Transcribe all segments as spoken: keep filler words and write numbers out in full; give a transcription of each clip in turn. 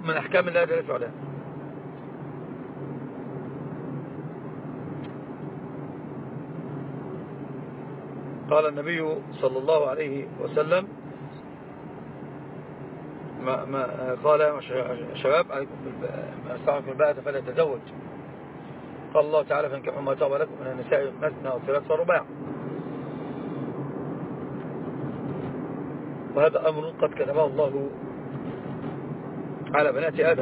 من أحكام الله جل وعلا. قال النبي صلى الله عليه وسلم ما ما قال يا شباب عليكم ما استعملكم الباءة فلا تزوج. قال الله تعالى فانكحوا ما طاب لكم من النساء مثنى وثلاث ورباع. وهذا أمر قد كتبه الله على بنات آدم.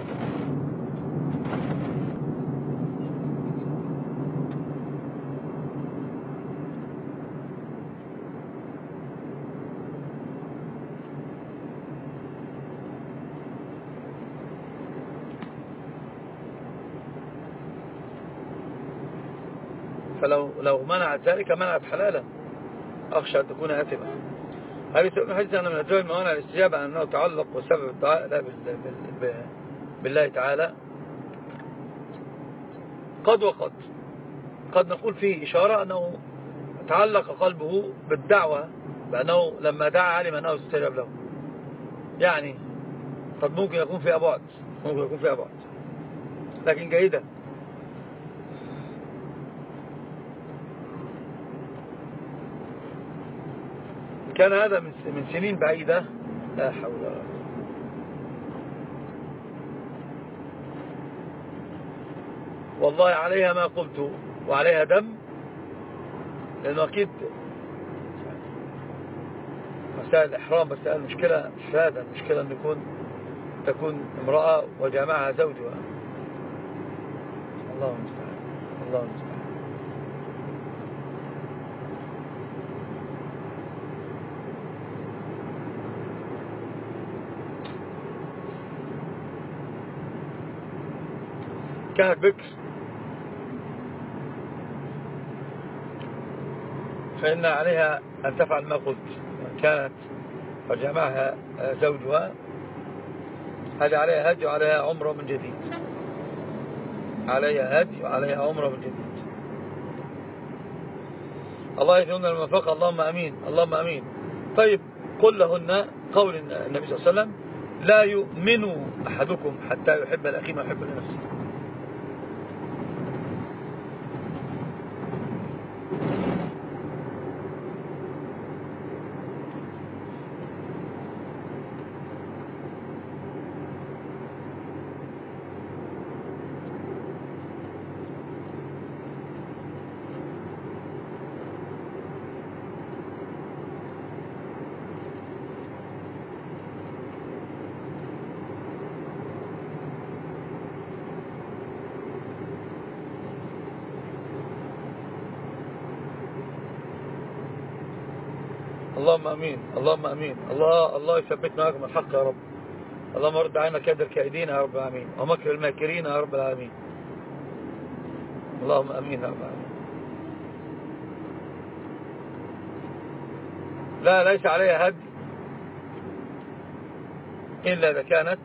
فلو لو منعت ذلك منعت حلالا، أخشى أن تكون آثمة. هذه من حديث أن من أسباب موانع الاستجابة أنه تعلق وسبب الدعاء لا بالله تعالى. قد وقد قد نقول فيه إشارة أنه تعلق قلبه بالدعوة، بأنه لما دعا علم أنه استجاب له. يعني قد ممكن يكون فيها بعد، ممكن يكون فيها بعد، لكن جيدة. كان هذا من سنين بعيدة، لا حول ولا قوة. والله عليها ما قلت وعليها دم، لأنه أكيد مسائل الإحرام مسائل مشكلة مش هذا المشكلة أن يكون تكون امرأة وجامعها زوجها. الله المستعان، الله المستعان. كانت بكر فإن عليها أن تفعل ما قلت. كانت وجمعها زوجها، هذا عليها هدي وعليها عمره من جديد، عليها هدي وعليها عمره من جديد. الله يثنون الموفق، اللهم أمين اللهم أمين. طيب قل لهن قول النبي صلى الله عليه وسلم لا يؤمن أحدكم حتى يحب الأخي ما يحب لنفسه. اللهم أمين اللهم أمين. الله الله يثبتنا معكم الحق يا رب. اللهم رد عنا كيد الكائدين يا رب العالمين ومكر الماكرين يا رب العالمين. اللهم أمين يا رب العالمين. لا ليس عليها هدي إلا إذا كانت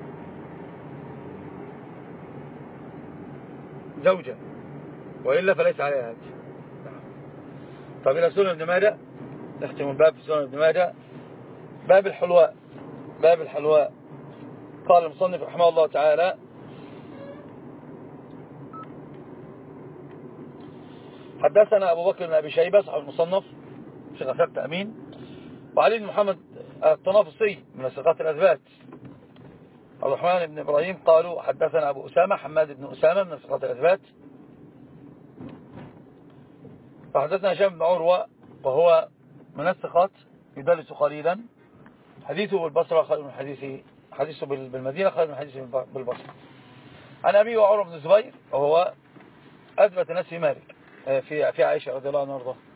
زوجة، وإلا فليس عليها هدي. طب إلى سنن ابن ماجه، نختم الباب في سنن ابن ماجه، باب الحلواء. باب الحلواء. قال المصنف رحمه الله تعالى حدثنا أبو بكر بن أبي شيبة صاحب المصنف شيخ ثبت أمين، وعلي بن محمد الطنافسي من ثقات الأثبات، عبد الرحمن بن إبراهيم قالوا حدثنا أبو أسامة حماد بن أسامة من ثقات الأثبات، فحدثنا هشام بن عروة وهو من الثقات يدلس قليلا، حديثه بالبصرة خير من حديثه حديثه بالمدينة خير من حديثه بالبصرة. عن أبي وعروة بن الزبير وهو أثبت ناس في مالك في في عائشة رضي الله عنها وارضاها،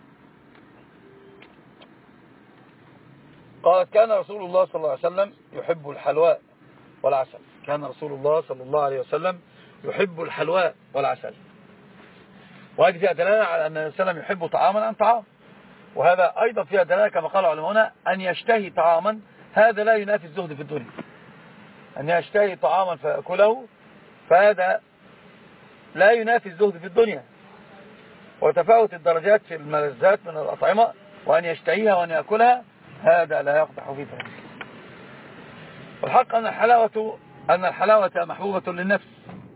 قالت كان رسول الله صلى الله عليه وسلم يحب الحلواء والعسل. كان رسول الله صلى الله عليه وسلم يحب الحلواء والعسل. وهذه فيها دلالة على أن النبي صلى الله عليه وسلم يحب طعاما عن طعام، وهذا أيضا فيها دلالة كما قال علماؤنا أن يشتهي طعاما، هذا لا ينافي الزهد في الدنيا. أن يشتهي طعاما فأكله فهذا لا ينافي الزهد في الدنيا، وتفاوت الدرجات في الملذات من الأطعمة، وأن يشتهيها وأن يأكلها هذا لا يقدح في ذلك. والحق أن الحلاوة أن الحلاوة محبوبة للنفس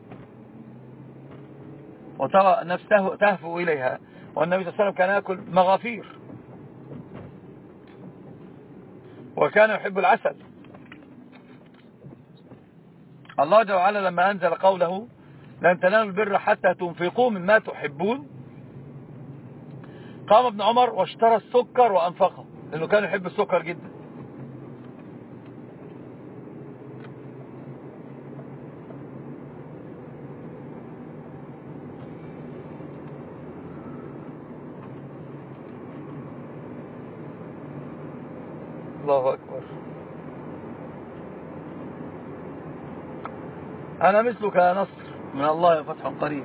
وترى النفس تهفو إليها، والنبي صلى الله عليه وسلم كان يأكل مغافير وكان يحب العسل. الله جل وعلا لما أنزل قوله لن تنالوا البر حتى تنفقوا مما تحبون، قام ابن عمر واشترى السكر وأنفقه لأنه كان يحب السكر جدا. الله أكبر. أنا مثلك يا نصر من الله فتح قريب.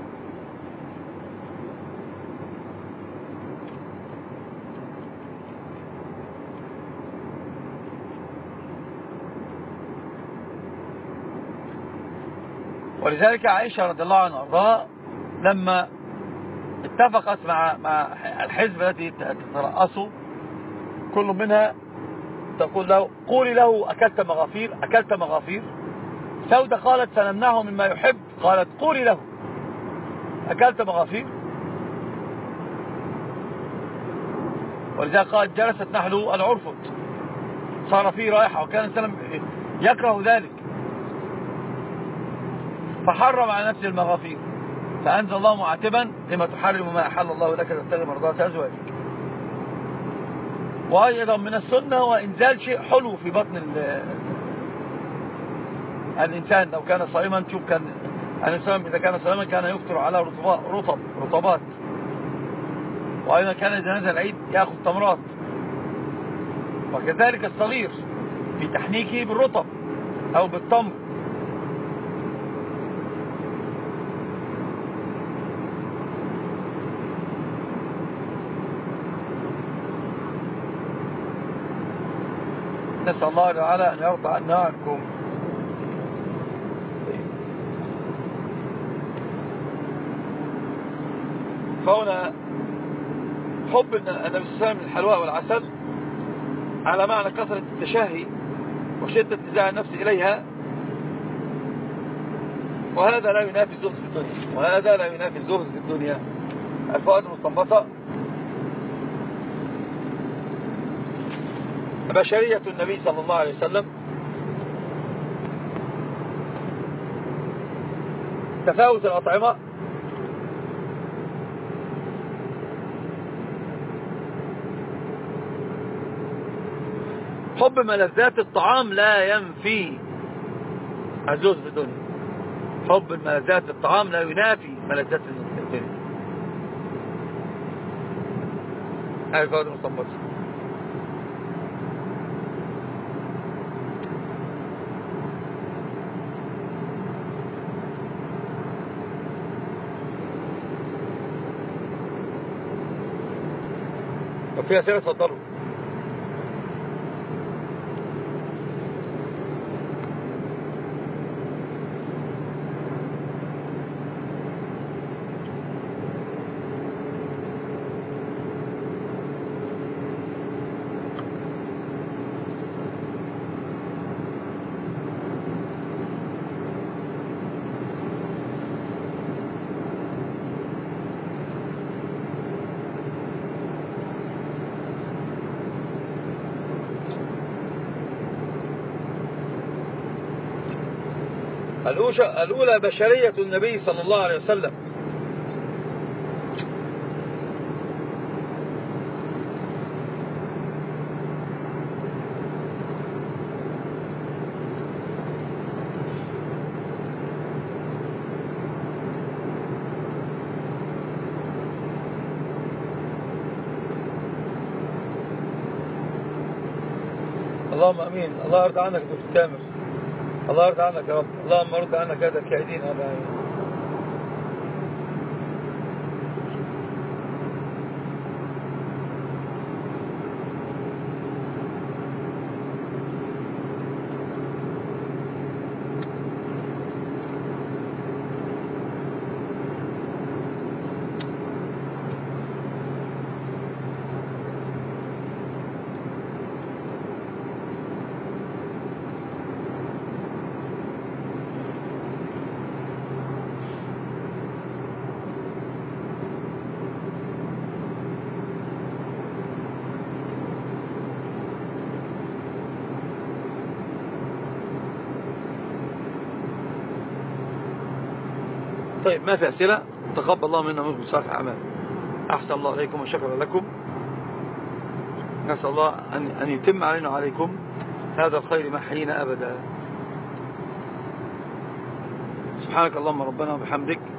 ولذلك عائشة رضي الله عنها وارضاها لما اتفقت مع مع الحزب التي تترأسه كل منها تقول له قولي له أكلت مغافير أكلت مغافير. سودة قالت سنمنعه مما يحب، قالت قولي له أكلت مغافير. ولذلك قالت جلست نحل العرفط صار فيه رائحة وكان سلم يكره ذلك فحرم على نفسه المغافير، فأنزل الله معاتبا لما تحرم ما أحل الله لك تبتغي مرضات أزواجك. وأيضا من السنة وإنزال شيء حلو في بطن الإنسان لو كان صائما. تشوف كان الإنسان إذا كان صائما كان يفطر على رطب رطبات، وأيضا كان إذا نزل العيد يأخذ تمرات، وكذلك الصغير في تحنيكه بالرطب أو بالتمر. نسأل الله تعالى أن يرضى عنا عنكم. فهنا حب النبي صلى الله عليه وسلم الحلواء والعسل على معنى كثرة التشهي وشدة نزاع النفس إليها، وهذا لا ينافي الزهد في الدنيا، وهذا لا ينافي الزهد في الدنيا. الفوائد المستنبطة: بشرية النبي صلى الله عليه وسلم، تفاوت الأطعمة، حب ملذات الطعام لا ينفي الزهد في الدنيا، حب ملذات الطعام لا ينافي ملذات الدنيا. هذه الفوائد المستنبطة. وفي أسئلة تفضلوا. الأولى بشرية النبي صلى الله عليه وسلم، اللهم أمين. الله يرضى عنك دكتور تامر، الله يرضى عنك يا رب، اللهم ارضى عنك هذا الكائدين. هذا طيب ما في أسئلة؟ تقبل الله منا ومنكم صالح الأعمال. أحسن الله عليكم وشكرا لكم. نسأل الله أن أن يتم علينا وعليكم هذا الخير ما حيينا أبدا. سبحانك اللهم ربنا وبحمدك